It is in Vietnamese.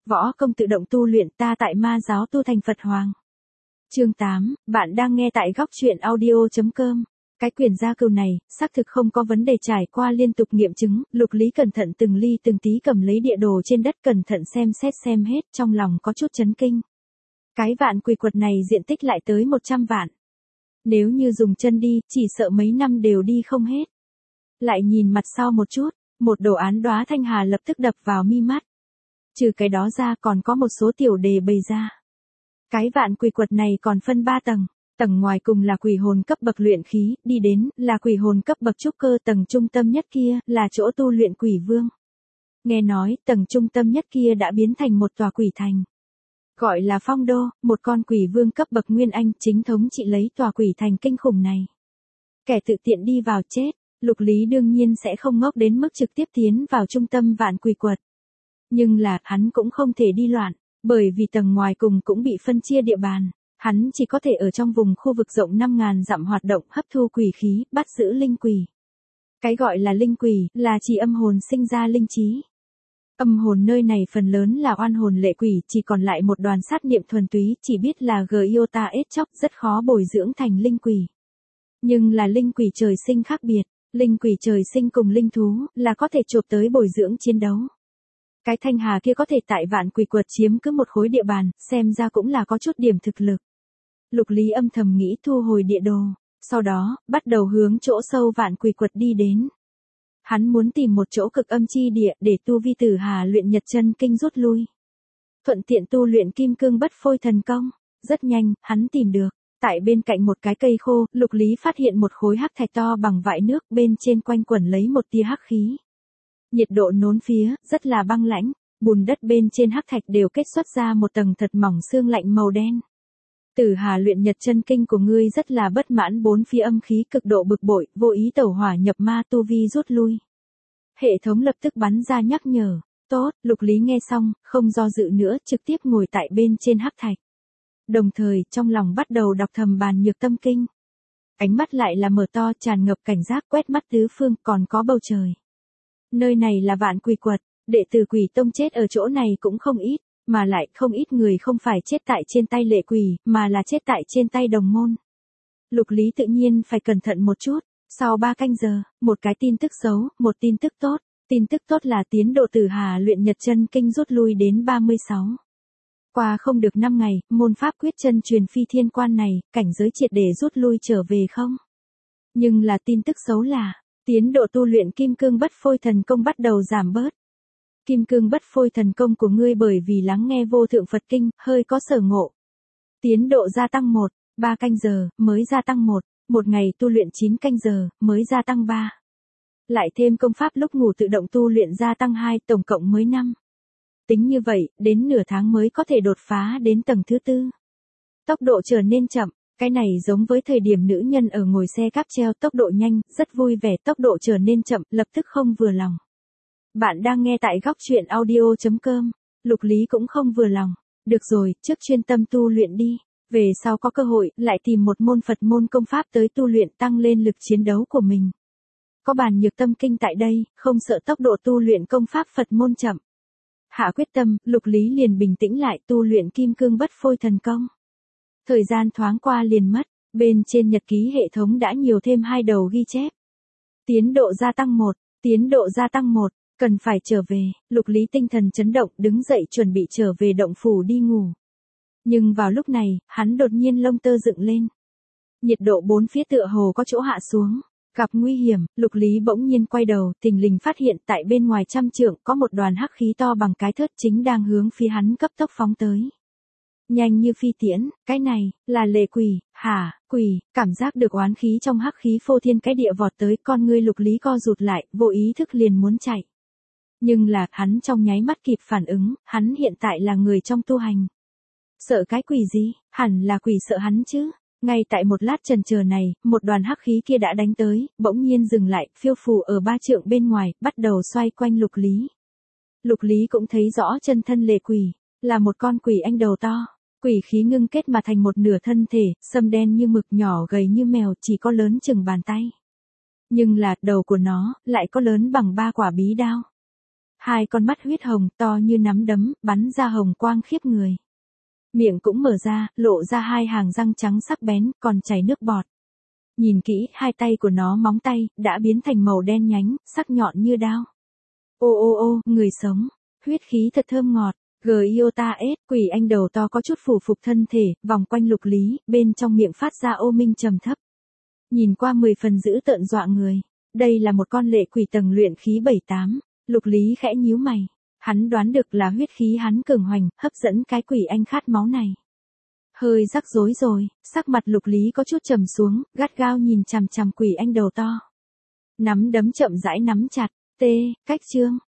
Võ công tự động tu luyện, ta tại ma giáo tu thành Phật Hoàng. Chương 8, bạn đang nghe tại góc truyện audio.com. Cái quyển gia cừu này, xác thực không có vấn đề, trải qua liên tục nghiệm chứng, Lục Lý cẩn thận từng ly từng tí cầm lấy địa đồ trên đất cẩn thận xem xét xem hết, trong lòng có chút chấn kinh. Cái vạn quỷ quật này diện tích lại tới 100 vạn. Nếu như dùng chân đi, chỉ sợ mấy năm đều đi không hết. Lại nhìn mặt sau một chút, một đồ án đóa thanh hà lập tức đập vào mi mắt. Trừ cái đó ra còn có một số tiểu đề bày ra. Cái vạn quỷ quật này còn phân 3 tầng. Tầng ngoài cùng là quỷ hồn cấp bậc luyện khí, đi đến là quỷ hồn cấp bậc trúc cơ, tầng trung tâm nhất kia là chỗ tu luyện quỷ vương. Nghe nói tầng trung tâm nhất kia đã biến thành một tòa quỷ thành. Gọi là Phong Đô, một con quỷ vương cấp bậc nguyên anh chính thống trị lấy tòa quỷ thành kinh khủng này. Kẻ tự tiện đi vào chết, Lục Lý đương nhiên sẽ không ngốc đến mức trực tiếp tiến vào trung tâm vạn quỷ quật. Nhưng là hắn cũng không thể đi loạn, bởi vì tầng ngoài cùng cũng bị phân chia địa bàn. Hắn chỉ có thể ở trong vùng khu vực rộng 5.000 dặm hoạt động, hấp thu quỷ khí, bắt giữ linh quỷ. Cái gọi là linh quỷ, là chỉ âm hồn sinh ra linh trí. Âm hồn nơi này phần lớn là oan hồn lệ quỷ, chỉ còn lại một đoàn sát niệm thuần túy, chỉ biết là Giota ết chóc, rất khó bồi dưỡng thành linh quỷ. Nhưng là linh quỷ trời sinh khác biệt, linh quỷ trời sinh cùng linh thú, là có thể chộp tới bồi dưỡng chiến đấu. Cái thanh hà kia có thể tại vạn quỷ quật chiếm cứ một khối địa bàn, xem ra cũng là có chút điểm thực lực. Lục Lý âm thầm nghĩ thu hồi địa đồ, sau đó, bắt đầu hướng chỗ sâu vạn quỷ quật đi đến. Hắn muốn tìm một chỗ cực âm chi địa để tu vi Tử Hà luyện Nhật chân kinh rút lui. Thuận tiện tu luyện kim cương bất phôi thần công. Rất nhanh, hắn tìm được. Tại bên cạnh một cái cây khô, Lục Lý phát hiện một khối hắc thạch to bằng vại nước, bên trên quanh quẩn lấy một tia hắc khí. Nhiệt độ nốn phía, rất là băng lãnh, bùn đất bên trên hắc thạch đều kết xuất ra một tầng thật mỏng xương lạnh màu đen. Tử Hà luyện Nhật chân kinh của ngươi rất là bất mãn, bốn phía âm khí cực độ bực bội, vô ý tẩu hỏa nhập ma, tu vi rút lui. Hệ thống lập tức bắn ra nhắc nhở. Tốt, Lục Lý nghe xong, không do dự nữa, trực tiếp ngồi tại bên trên hắc thạch. Đồng thời, trong lòng bắt đầu đọc thầm bàn nhược tâm kinh. Ánh mắt lại là mở to, tràn ngập cảnh giác, quét mắt tứ phương, còn có bầu trời. Nơi này là vạn quỷ quật, đệ tử Quỷ Tông chết ở chỗ này cũng không ít, mà lại không ít người không phải chết tại trên tay lệ quỷ, mà là chết tại trên tay đồng môn. Lục Lý tự nhiên phải cẩn thận một chút. Sau 3 canh giờ, một cái tin tức xấu, một tin tức tốt. Tin tức tốt là tiến độ Tử Hà luyện Nhật chân kinh rút lui đến 36. Qua không được 5 ngày, môn pháp quyết chân truyền phi thiên quan này, cảnh giới triệt để rút lui trở về không. Nhưng là tin tức xấu là, tiến độ tu luyện kim cương bất phôi thần công bắt đầu giảm bớt. Kim cương bất phôi thần công của ngươi bởi vì lắng nghe vô thượng Phật kinh, hơi có sở ngộ. Tiến độ gia tăng 3 canh giờ, mới gia tăng 1 ngày tu luyện 9 canh giờ, mới gia tăng 3. Lại thêm công pháp lúc ngủ tự động tu luyện gia tăng 2, tổng cộng mới 5. Tính như vậy, đến nửa tháng mới có thể đột phá đến tầng thứ 4. Tốc độ trở nên chậm, cái này giống với thời điểm nữ nhân ở ngồi xe cáp treo, tốc độ nhanh, rất vui vẻ, tốc độ trở nên chậm, lập tức không vừa lòng. Bạn đang nghe tại góc truyện audio.com, Lục Lý cũng không vừa lòng. Được rồi, trước chuyên tâm tu luyện đi. Về sau có cơ hội, lại tìm một môn Phật môn công pháp tới tu luyện, tăng lên lực chiến đấu của mình. Có bàn nhược tâm kinh tại đây, không sợ tốc độ tu luyện công pháp Phật môn chậm. Hạ quyết tâm, Lục Lý liền bình tĩnh lại tu luyện kim cương bất phôi thần công. Thời gian thoáng qua liền mất, bên trên nhật ký hệ thống đã nhiều thêm 2 đầu ghi chép. Tiến độ gia tăng 1, tiến độ gia tăng 1, cần phải trở về. Lục Lý tinh thần chấn động, đứng dậy chuẩn bị trở về động phủ đi ngủ. Nhưng vào lúc này, hắn đột nhiên lông tơ dựng lên. Nhiệt độ bốn phía tựa hồ có chỗ hạ xuống. Gặp nguy hiểm, Lục Lý bỗng nhiên quay đầu, thình lình phát hiện tại bên ngoài 100 trượng có một đoàn hắc khí to bằng cái thớt chính đang hướng phía hắn cấp tốc phóng tới. Nhanh như phi tiễn, cái này, là lệ quỷ, hả, quỷ, cảm giác được oán khí trong hắc khí phô thiên cái địa vọt tới, con ngươi Lục Lý co rụt lại, vô ý thức liền muốn chạy. Nhưng là, hắn trong nháy mắt kịp phản ứng, hắn hiện tại là người trong tu hành. Sợ cái quỷ gì, hẳn là quỷ sợ hắn chứ. Ngay tại một lát chần chờ này, một đoàn hắc khí kia đã đánh tới, bỗng nhiên dừng lại, phiêu phù ở 3 trượng bên ngoài, bắt đầu xoay quanh Lục Lý. Lục Lý cũng thấy rõ chân thân lệ quỷ, là một con quỷ anh đầu to. Quỷ khí ngưng kết mà thành một nửa thân thể, sâm đen như mực, nhỏ gầy như mèo, chỉ có lớn chừng bàn tay. Nhưng là, đầu của nó, lại có lớn bằng 3 quả bí đao. Hai con mắt huyết hồng to như nắm đấm, bắn ra hồng quang khiếp người. Miệng cũng mở ra, lộ ra hai hàng răng trắng sắc bén, còn chảy nước bọt. Nhìn kỹ, hai tay của nó móng tay, đã biến thành màu đen nhánh, sắc nhọn như đao. Ô ô ô, người sống, huyết khí thật thơm ngọt. Giota S, quỷ anh đầu to có chút phủ phục thân thể, vòng quanh Lục Lý, bên trong miệng phát ra ô minh trầm thấp. Nhìn qua 10 phần dữ tợn dọa người. Đây là một con lệ quỷ tầng luyện khí 7-8. Lục Lý khẽ nhíu mày. Hắn đoán được là huyết khí hắn cường hoành, hấp dẫn cái quỷ anh khát máu này. Hơi rắc rối rồi, sắc mặt Lục Lý có chút trầm xuống, gắt gao nhìn chằm chằm quỷ anh đầu to. Nắm đấm chậm rãi nắm chặt, cách chương.